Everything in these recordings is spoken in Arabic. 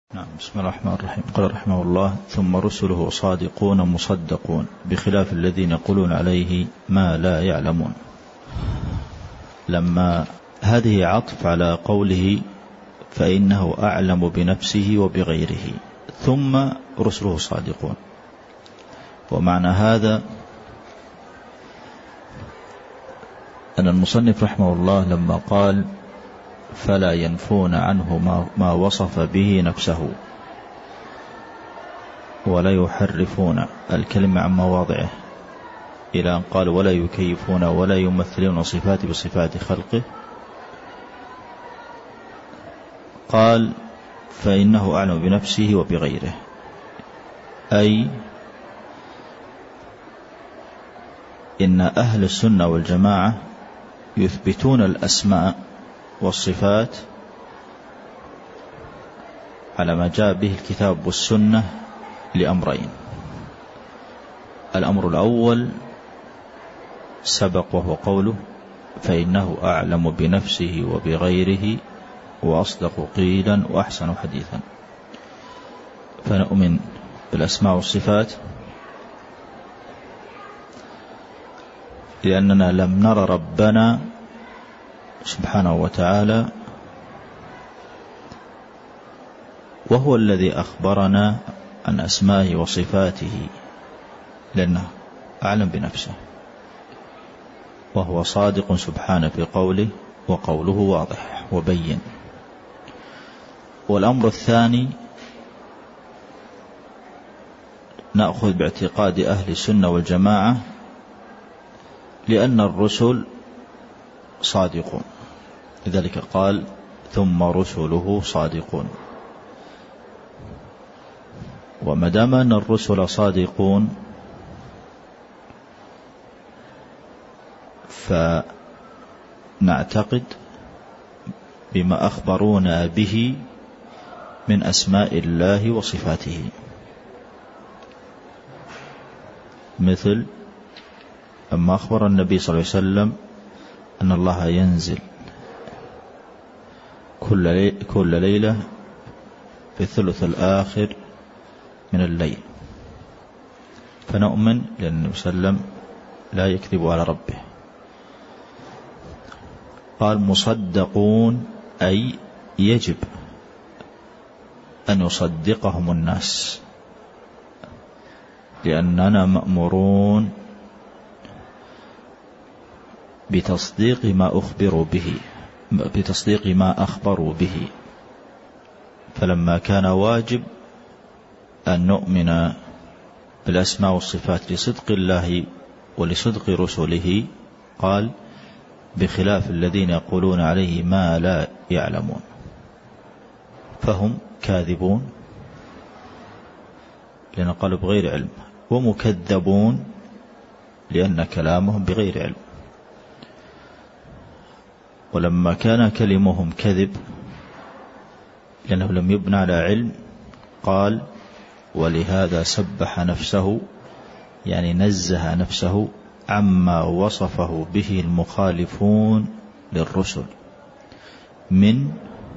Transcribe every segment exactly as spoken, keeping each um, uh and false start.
نعم. بسم الله الرحمن الرحيم. قال رحمه الله: ثم رسله صادقون مصدقون بخلاف الذين يقولون عليه ما لا يعلمون. لما هذه عطف على قوله فإنه أعلم بنفسه وبغيره، ثم رسله صادقون. ومعنى هذا أن المصنف رحمه الله لما قال فلا ينفون عنه ما وصف به نفسه ولا يحرفون الكلمة عن مواضعه، إلى أن قال ولا يكيفون ولا يمثلون صفات بصفات خلقه، قال فإنه أعلم بنفسه وبغيره، أي إن أهل السنة والجماعة يثبتون الأسماء والصفات على ما جاء به الكتاب والسنة لأمرين. الأمر الأول سبق، وهو قوله فإنه أعلم بنفسه وبغيره وأصدق قيلا وأحسن حديثا. فنؤمن بالأسماء والصفات لأننا لم نرى ربنا سبحانه وتعالى، وهو الذي أخبرنا عن أسمائه وصفاته، لأنه أعلم بنفسه وهو صادق سبحانه في قوله، وقوله واضح وبين. والأمر الثاني نأخذ باعتقاد أهل السنة والجماعة لأن الرسل صادقون، لذلك قال ثم رسله صادقون. وما دام أن الرسل صادقون فنعتقد بما أخبرونا به من أسماء الله وصفاته، مثل أما أخبر النبي صلى الله عليه وسلم أن الله ينزل كل كل ليلة في الثلث الآخر من الليل، فنؤمن لأن النبي صلى الله عليه وسلم لا يكذب على ربه. قال مصدقون، أي يجب أن يصدقهم الناس، لأننا مأمورون بتصديق ما أخبروا به، بتصديق ما أخبروا به. فلما كان واجب أن نؤمن بالأسماء والصفات لصدق الله ولصدق رسله، قال بخلاف الذين يقولون عليه ما لا يعلمون، فهم كاذبون لأن قالوا بغير علم، ومكذبون لأن كلامهم بغير علم. ولما كان كلمهم كذب لأنه لم يبنى على علم، قال ولهذا سبح نفسه، يعني نزه نفسه عما وصفه به المخالفون للرسل من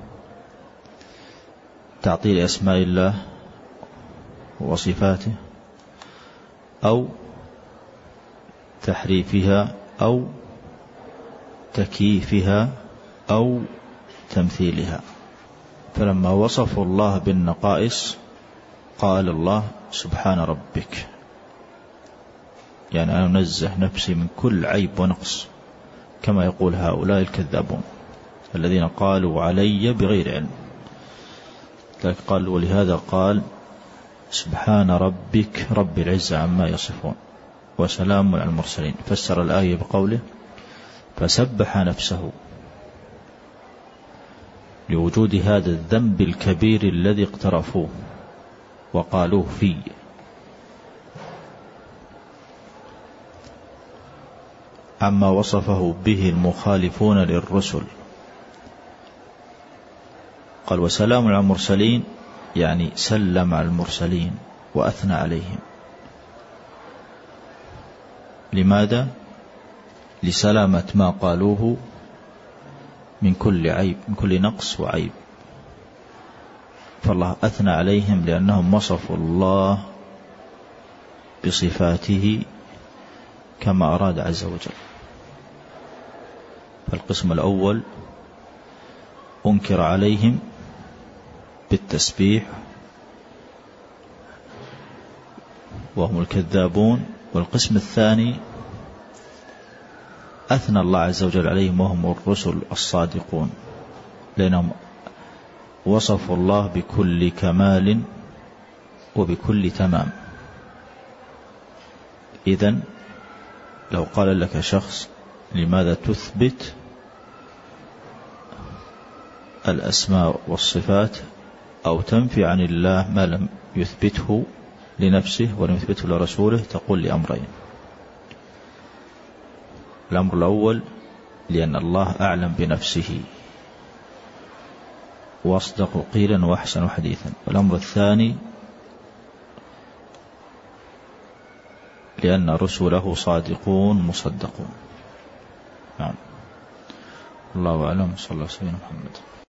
تعطيل أسماء الله وصفاته أو تحريفها أو تكييفها أو تمثيلها. فلما وصفوا الله بالنقائص قال الله سبحان ربك، يعني أنا أنزه نفسي من كل عيب ونقص، كما يقول هؤلاء الكذابون الذين قالوا علي بغير علم. لكن قال ولهذا قال سبحان ربك رب العزة عما يصفون وسلام على المرسلين. فسر الآية بقوله فسبح نفسه لوجود هذا الذنب الكبير الذي اقترفوه وقالوه فيه. عما وصفه به المخالفون للرسل، قال وسلام على المرسلين، يعني سلم على المرسلين وأثنى عليهم. لماذا؟ لسلامة ما قالوه من كل عيب، من كل نقص وعيب. فالله أثنى عليهم لأنهم وصفوا الله بصفاته كما أراد عز وجل. فالقسم الأول أنكر عليهم بالتسبيح وهم الكذابون، والقسم الثاني أثنى الله عز وجل عليهم وهم الرسل الصادقون، لأنهم وصفوا الله بكل كمال وبكل تمام. إذن لو قال لك شخص لماذا تثبت الأسماء والصفات أو تنفي عن الله ما لم يثبته لنفسه ولم يثبته لرسوله، تقول لأمرين: الأمر الأول لأن الله أعلم بنفسه وأصدق قيلا وأحسن حديثا، والأمر الثاني لأن رسله صادقون مصدقون. نعم. الله أعلم. صلى الله عليه وسلم محمد.